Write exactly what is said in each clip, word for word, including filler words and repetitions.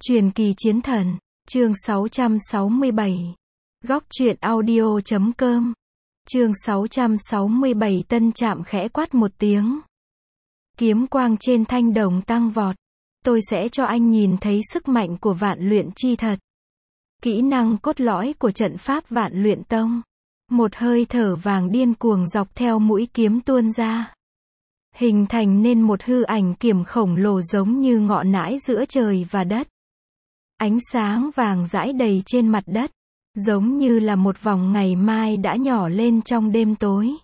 Truyền kỳ chiến thần, chương sáu trăm sáu mươi bảy. Góc truyện audio chấm com. Chương sáu trăm sáu mươi bảy. Tân Trạm khẽ quát một tiếng. Kiếm quang trên thanh đồng tăng vọt. Tôi sẽ cho anh nhìn thấy sức mạnh của Vạn Luyện chi thật. Kỹ năng cốt lõi của trận pháp Vạn Luyện tông. Một hơi thở vàng điên cuồng dọc theo mũi kiếm tuôn ra. Hình thành nên một hư ảnh kiếm khổng lồ giống như ngọn nãi giữa trời và đất. Ánh sáng vàng rãi đầy trên mặt đất, giống như là một vòng ngày mai đã nhỏ lên trong đêm tối.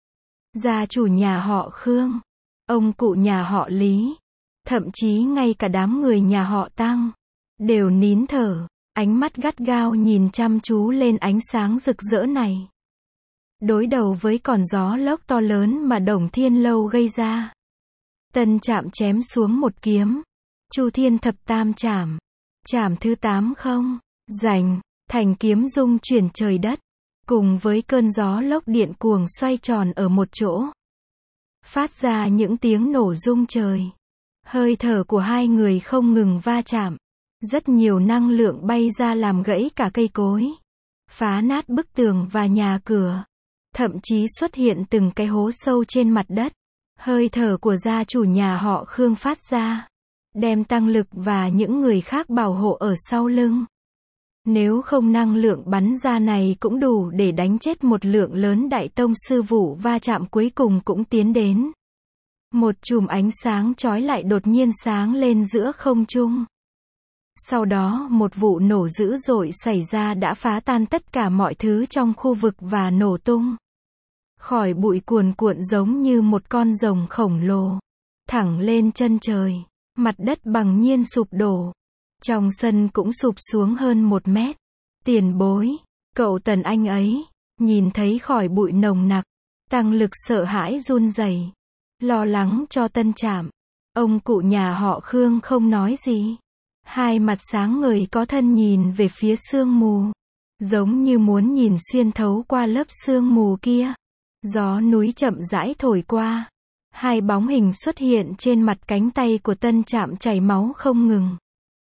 Gia chủ nhà họ Khương, ông cụ nhà họ Lý, thậm chí ngay cả đám người nhà họ Tăng, đều nín thở, ánh mắt gắt gao nhìn chăm chú lên ánh sáng rực rỡ này. Đối đầu với con gió lốc to lớn mà Đồng Thiên Lâu gây ra. Tân Trạm chém xuống một kiếm. Chu Thiên Thập Tam Trảm. Trảm thứ tám không, rành, thành kiếm rung chuyển trời đất, cùng với cơn gió lốc điện cuồng xoay tròn ở một chỗ. Phát ra những tiếng nổ rung trời. Hơi thở của hai người không ngừng va chạm. Rất nhiều năng lượng bay ra làm gãy cả cây cối. Phá nát bức tường và nhà cửa. Thậm chí xuất hiện từng cái hố sâu trên mặt đất. Hơi thở của gia chủ nhà họ Khương phát ra. Đem Tăng Lực và những người khác bảo hộ ở sau lưng. Nếu không năng lượng bắn ra này cũng đủ để đánh chết một lượng lớn đại tông sư. Vụ va chạm cuối cùng cũng tiến đến. Một chùm ánh sáng chói lại đột nhiên sáng lên giữa không trung. Sau đó một vụ nổ dữ dội xảy ra đã phá tan tất cả mọi thứ trong khu vực và nổ tung. Khỏi bụi cuồn cuộn giống như một con rồng khổng lồ. Thẳng lên chân trời. Mặt đất bằng nhiên sụp đổ. Trong sân cũng sụp xuống hơn một mét. Tiền bối, cậu Tần anh ấy, nhìn thấy khỏi bụi nồng nặc. Tăng Lực sợ hãi run rẩy, lo lắng cho Tân Trạm. Ông cụ nhà họ Khương không nói gì. Hai mặt sáng ngời có thân nhìn về phía sương mù. Giống như muốn nhìn xuyên thấu qua lớp sương mù kia. Gió núi chậm rãi thổi qua. Hai bóng hình xuất hiện trên mặt cánh tay của Tân Trạm chảy máu không ngừng.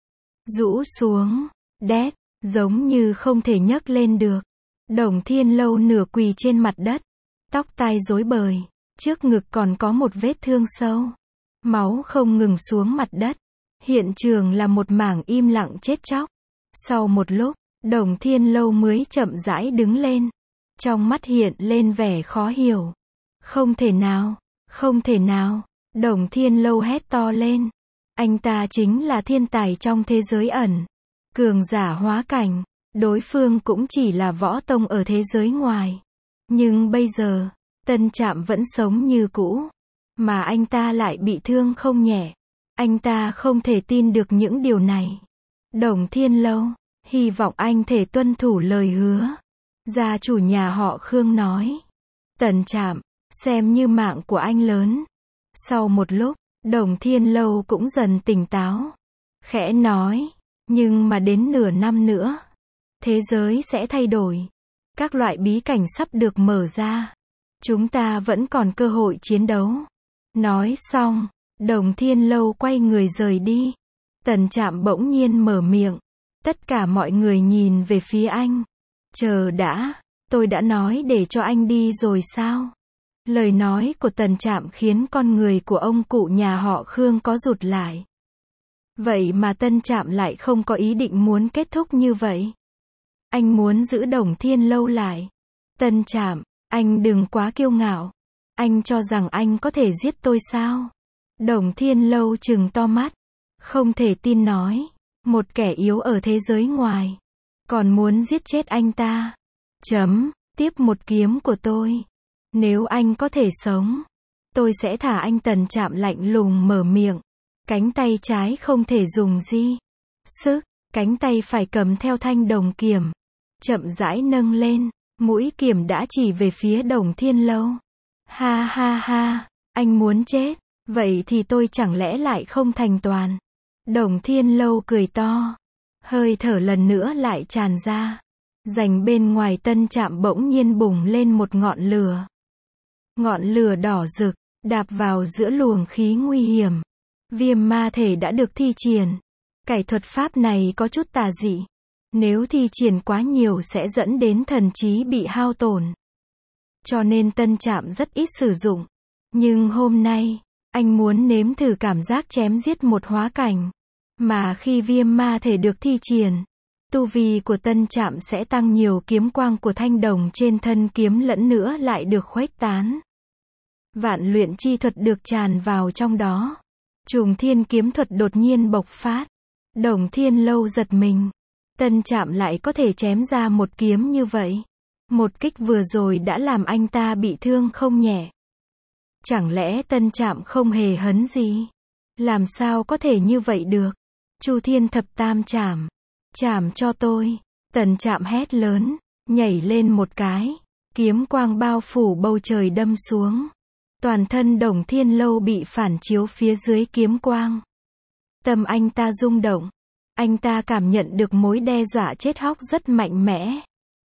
Rũ xuống, đét, giống như không thể nhấc lên được. Đồng Thiên Lâu nửa quỳ trên mặt đất. Tóc tai rối bời. Trước ngực còn có một vết thương sâu. Máu không ngừng xuống mặt đất. Hiện trường là một mảng im lặng chết chóc. Sau một lúc, Đồng Thiên Lâu mới chậm rãi đứng lên. Trong mắt hiện lên vẻ khó hiểu. Không thể nào. Không thể nào, Đồng Thiên Lâu hét to lên. Anh ta chính là thiên tài trong thế giới ẩn. Cường giả hóa cảnh, đối phương cũng chỉ là võ tông ở thế giới ngoài. Nhưng bây giờ, Tân Trạm vẫn sống như cũ. Mà anh ta lại bị thương không nhẹ. Anh ta không thể tin được những điều này. Đồng Thiên Lâu, hy vọng anh thể tuân thủ lời hứa. Gia chủ nhà họ Khương nói. Tân Trạm, xem như mạng của anh lớn. Sau một lúc, Đồng Thiên Lâu cũng dần tỉnh táo. Khẽ nói, nhưng mà đến nửa năm nữa, thế giới sẽ thay đổi. Các loại bí cảnh sắp được mở ra. Chúng ta vẫn còn cơ hội chiến đấu. Nói xong, Đồng Thiên Lâu quay người rời đi. Tân Trạm bỗng nhiên mở miệng. Tất cả mọi người nhìn về phía anh. Chờ đã, tôi đã nói để cho anh đi rồi sao? Lời nói của Tân Trạm khiến con người của ông cụ nhà họ Khương có rụt lại. Vậy mà Tân Trạm lại không có ý định muốn kết thúc như vậy. Anh muốn giữ Đồng Thiên Lâu lại. Tân Trạm, anh đừng quá kiêu ngạo. Anh cho rằng anh có thể giết tôi sao? Đồng Thiên Lâu trừng to mắt. Không thể tin nói. Một kẻ yếu ở thế giới ngoài. Còn muốn giết chết anh ta. Chấm, tiếp một kiếm của tôi. Nếu anh có thể sống, tôi sẽ thả anh. Tân Trạm lạnh lùng mở miệng. Cánh tay trái không thể dùng di sức, cánh tay phải cầm theo thanh đồng kiếm. Chậm rãi nâng lên, mũi kiếm đã chỉ về phía Đồng Thiên Lâu. Ha ha ha, anh muốn chết, vậy thì tôi chẳng lẽ lại không thành toàn. Đồng Thiên Lâu cười to, hơi thở lần nữa lại tràn ra. Rành bên ngoài Tân Trạm bỗng nhiên bùng lên một ngọn lửa. Ngọn lửa đỏ rực, đạp vào giữa luồng khí nguy hiểm. Viêm ma thể đã được thi triển. Cải thuật pháp này có chút tà dị. Nếu thi triển quá nhiều sẽ dẫn đến thần trí bị hao tổn. Cho nên Tân Trạm rất ít sử dụng. Nhưng hôm nay, anh muốn nếm thử cảm giác chém giết một hóa cảnh. Mà khi viêm ma thể được thi triển, tu vi của Tân Trạm sẽ tăng nhiều, kiếm quang của thanh đồng trên thân kiếm lẫn nữa lại được khuếch tán. Vạn luyện chi thuật được tràn vào trong đó. Trùng thiên kiếm thuật đột nhiên bộc phát. Đồng Thiên Lâu giật mình. Tân Trạm lại có thể chém ra một kiếm như vậy. Một kích vừa rồi đã làm anh ta bị thương không nhẹ. Chẳng lẽ Tân Trạm không hề hấn gì? Làm sao có thể như vậy được? Chu Thiên Thập Tam Trảm. Chảm cho tôi. Tân Trạm hét lớn, nhảy lên một cái. Kiếm quang bao phủ bầu trời đâm xuống. Toàn thân Đồng Thiên Lâu bị phản chiếu phía dưới kiếm quang. Tâm anh ta rung động. Anh ta cảm nhận được mối đe dọa chết chóc rất mạnh mẽ.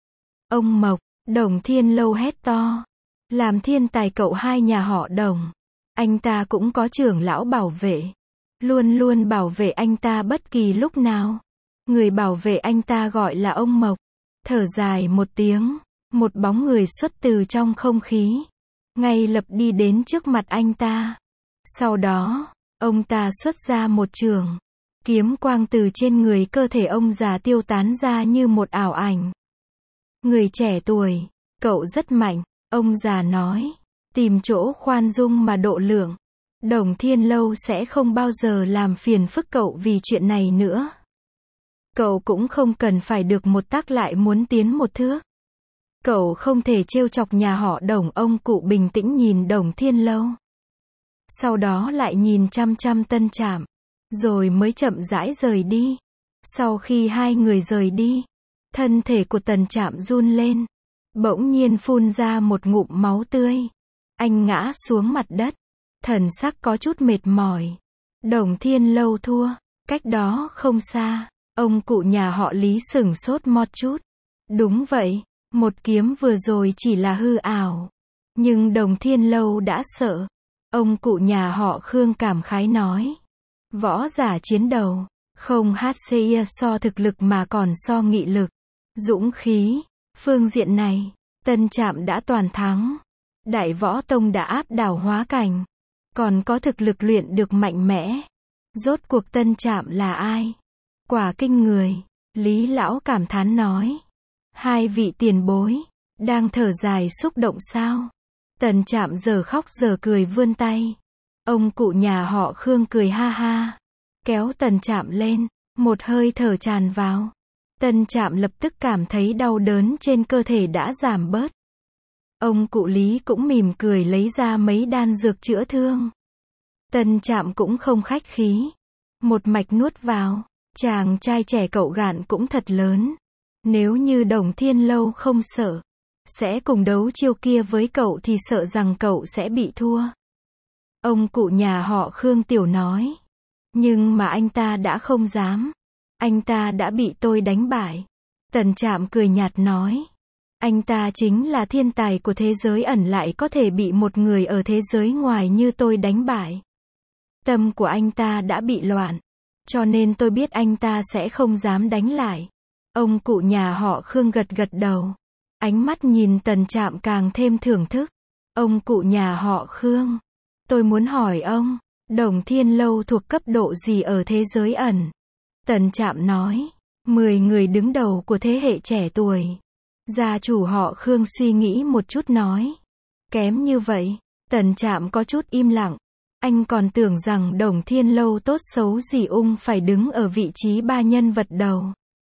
Ông Mộc, Đồng Thiên Lâu hét to. Làm thiên tài cậu hai nhà họ Đồng. Anh ta cũng có trưởng lão bảo vệ. Luôn luôn bảo vệ anh ta bất kỳ lúc nào. Người bảo vệ anh ta gọi là ông Mộc. Thở dài một tiếng. Một bóng người xuất từ trong không khí. Ngay lập đi đến trước mặt anh ta. Sau đó, ông ta xuất ra một trường. Kiếm quang từ trên người cơ thể ông già tiêu tán ra như một ảo ảnh. Người trẻ tuổi, cậu rất mạnh, ông già nói. Tìm chỗ khoan dung mà độ lượng. Đồng Thiên Lâu sẽ không bao giờ làm phiền phức cậu vì chuyện này nữa. Cậu cũng không cần phải được một tắc lại muốn tiến một thước. Cậu không thể trêu chọc nhà họ Đồng. Ông cụ bình tĩnh nhìn Đồng Thiên Lâu. Sau đó lại nhìn chăm chăm Tân Trạm. Rồi mới chậm rãi rời đi. Sau khi hai người rời đi, thân thể của Tân Trạm run lên. Bỗng nhiên phun ra một ngụm máu tươi. Anh ngã xuống mặt đất. Thần sắc có chút mệt mỏi. Đồng Thiên Lâu thua. Cách đó không xa, ông cụ nhà họ Lý sửng sốt một chút. Đúng vậy, một kiếm vừa rồi chỉ là hư ảo. Nhưng Đồng Thiên Lâu đã sợ. Ông cụ nhà họ Khương cảm khái nói. Võ giả chiến đầu, không hát xê so thực lực mà còn so nghị lực, dũng khí. Phương diện này, Tân Trạm đã toàn thắng. Đại Võ Tông đã áp đảo hóa cảnh. Còn có thực lực luyện được mạnh mẽ. Rốt cuộc Tân Trạm là ai? Quả kinh người. Lý Lão cảm thán nói. Hai vị tiền bối, đang thở dài xúc động sao? Tân Trạm giờ khóc giờ cười vươn tay. Ông cụ nhà họ Khương cười ha ha. Kéo Tân Trạm lên, một hơi thở tràn vào. Tân Trạm lập tức cảm thấy đau đớn trên cơ thể đã giảm bớt. Ông cụ Lý cũng mỉm cười lấy ra mấy đan dược chữa thương. Tân Trạm cũng không khách khí. Một mạch nuốt vào. Chàng trai trẻ cậu gạn cũng thật lớn. Nếu như Đồng Thiên Lâu không sợ, sẽ cùng đấu chiêu kia với cậu thì sợ rằng cậu sẽ bị thua. Ông cụ nhà họ Khương tiểu nói. Nhưng mà anh ta đã không dám. Anh ta đã bị tôi đánh bại. Tân Trạm cười nhạt nói. Anh ta chính là thiên tài của thế giới ẩn lại có thể bị một người ở thế giới ngoài như tôi đánh bại. Tâm của anh ta đã bị loạn. Cho nên tôi biết anh ta sẽ không dám đánh lại. Ông cụ nhà họ Khương gật gật đầu. Ánh mắt nhìn Tân Trạm càng thêm thưởng thức. Ông cụ nhà họ Khương. Tôi muốn hỏi ông, Đồng Thiên Lâu thuộc cấp độ gì ở thế giới ẩn? Tân Trạm nói. Mười người đứng đầu của thế hệ trẻ tuổi. Gia chủ họ Khương suy nghĩ một chút nói. Kém như vậy. Tân Trạm có chút im lặng. Anh còn tưởng rằng Đồng Thiên Lâu tốt xấu gì ung phải đứng ở vị trí ba nhân vật đầu.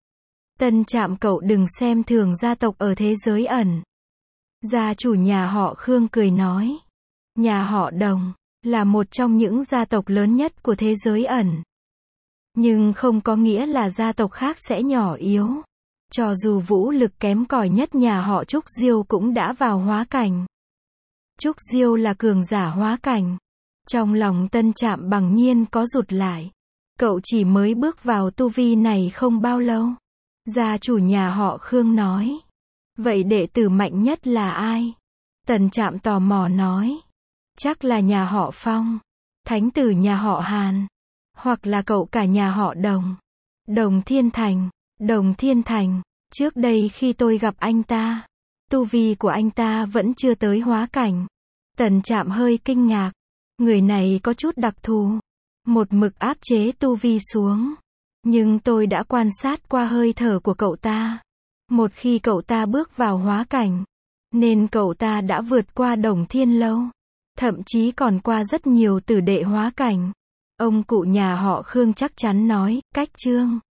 Tân Trạm cậu đừng xem thường gia tộc ở thế giới ẩn. Gia chủ nhà họ Khương cười nói. Nhà họ Đồng là một trong những gia tộc lớn nhất của thế giới ẩn. Nhưng không có nghĩa là gia tộc khác sẽ nhỏ yếu. Cho dù vũ lực kém cỏi nhất nhà họ Trúc Diêu cũng đã vào hóa cảnh. Trúc Diêu là cường giả hóa cảnh. Trong lòng Tân Trạm bằng nhiên có rụt lại. Cậu chỉ mới bước vào tu vi này không bao lâu. Gia chủ nhà họ Khương nói. Vậy đệ tử mạnh nhất là ai? Tân Trạm tò mò nói. Chắc là nhà họ Phong. Thánh tử nhà họ Hàn. Hoặc là cậu cả nhà họ Đồng. Đồng Thiên Thành. Đồng Thiên Thành. Trước đây khi tôi gặp anh ta, tu vi của anh ta vẫn chưa tới hóa cảnh. Tần Trạm hơi kinh ngạc. Người này có chút đặc thù. Một mực áp chế tu vi xuống. Nhưng tôi đã quan sát qua hơi thở của cậu ta. Một khi cậu ta bước vào hóa cảnh, nên cậu ta đã vượt qua Đồng Thiên Lâu. Thậm chí còn qua rất nhiều tử đệ hóa cảnh. Ông cụ nhà họ Khương chắc chắn nói, cách Trương